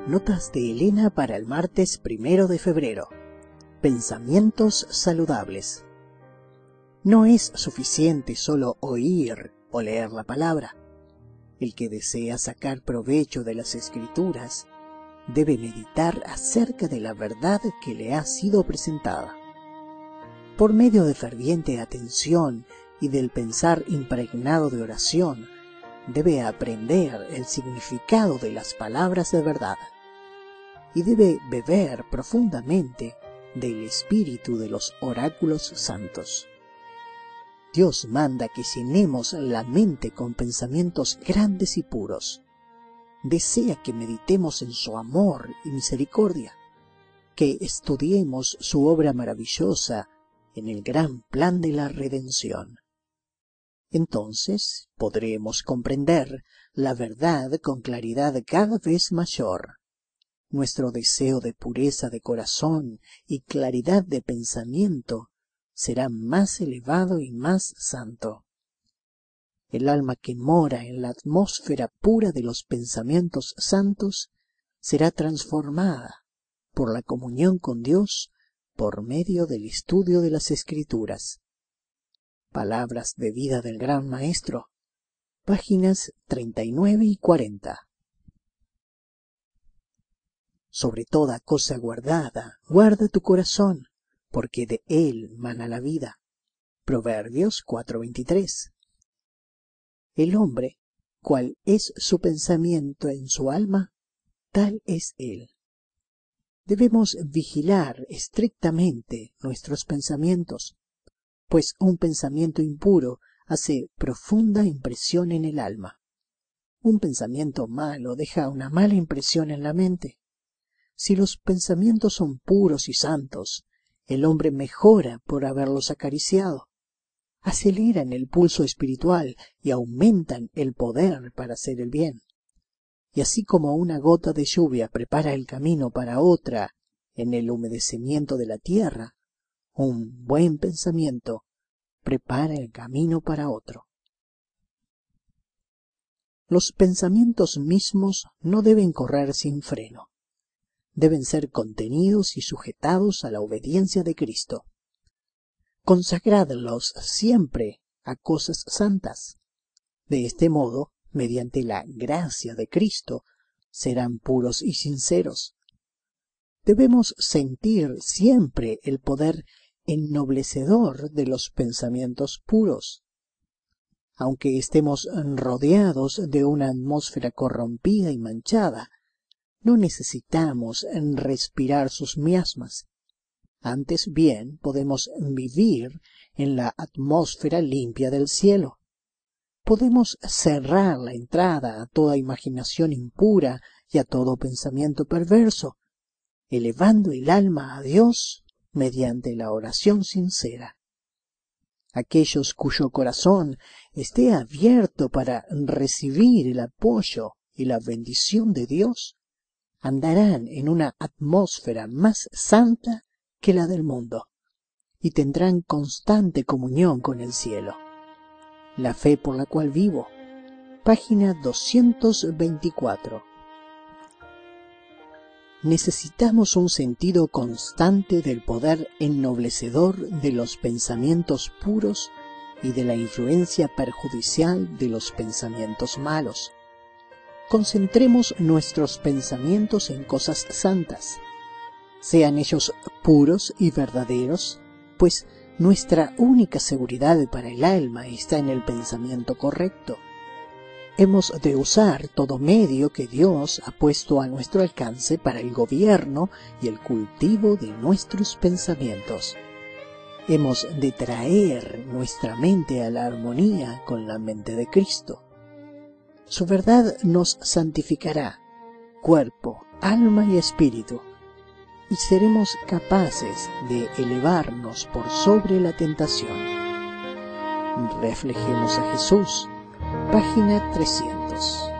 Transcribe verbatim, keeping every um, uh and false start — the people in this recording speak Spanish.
Notas de Elena para el martes primero de febrero. Pensamientos saludables. No es suficiente solo oír o leer la palabra. El que desea sacar provecho de las Escrituras debe meditar acerca de la verdad que le ha sido presentada. Por medio de ferviente atención y del pensar impregnado de oración, debe aprender el significado de las palabras de verdad y debe beber profundamente del espíritu de los oráculos santos. Dios manda que llenemos la mente con pensamientos grandes y puros. Desea que meditemos en su amor y misericordia, que estudiemos su obra maravillosa en el gran plan de la redención. Entonces podremos comprender la verdad con claridad cada vez mayor. Nuestro deseo de pureza de corazón y claridad de pensamiento será más elevado y más santo. El alma que mora en la atmósfera pura de los pensamientos santos será transformada por la comunión con Dios por medio del estudio de las Escrituras. Palabras de vida del Gran Maestro, páginas treinta y nueve y cuarenta. Sobre toda cosa guardada, guarda tu corazón, porque de él mana la vida. Proverbios cuatro veintitrés. El hombre, cual es su pensamiento en su alma, tal es él. Debemos vigilar estrictamente nuestros pensamientos, pues un pensamiento impuro hace profunda impresión en el alma. Un pensamiento malo deja una mala impresión en la mente. Si los pensamientos son puros y santos, el hombre mejora por haberlos acariciado. Aceleran el pulso espiritual y aumentan el poder para hacer el bien. Y así como una gota de lluvia prepara el camino para otra en el humedecimiento de la tierra, un buen pensamiento prepara el camino para otro. Los pensamientos mismos no deben correr sin freno. Deben ser contenidos y sujetados a la obediencia de Cristo. Consagradlos siempre a cosas santas. De este modo, mediante la gracia de Cristo, serán puros y sinceros. Debemos sentir siempre el poder ennoblecedor de los pensamientos puros. Aunque estemos rodeados de una atmósfera corrompida y manchada, no necesitamos respirar sus miasmas. Antes bien podemos vivir en la atmósfera limpia del cielo. Podemos cerrar la entrada a toda imaginación impura y a todo pensamiento perverso, elevando el alma a Dios mediante la oración sincera. Aquellos cuyo corazón esté abierto para recibir el apoyo y la bendición de Dios, andarán en una atmósfera más santa que la del mundo y tendrán constante comunión con el cielo. La fe por la cual vivo, página doscientos veinticuatro. Necesitamos un sentido constante del poder ennoblecedor de los pensamientos puros y de la influencia perjudicial de los pensamientos malos. Concentremos nuestros pensamientos en cosas santas. Sean ellos puros y verdaderos, pues nuestra única seguridad para el alma está en el pensamiento correcto. Hemos de usar todo medio que Dios ha puesto a nuestro alcance para el gobierno y el cultivo de nuestros pensamientos. Hemos de traer nuestra mente a la armonía con la mente de Cristo. Su verdad nos santificará, cuerpo, alma y espíritu, y seremos capaces de elevarnos por sobre la tentación. Reflejemos a Jesús, página trescientos.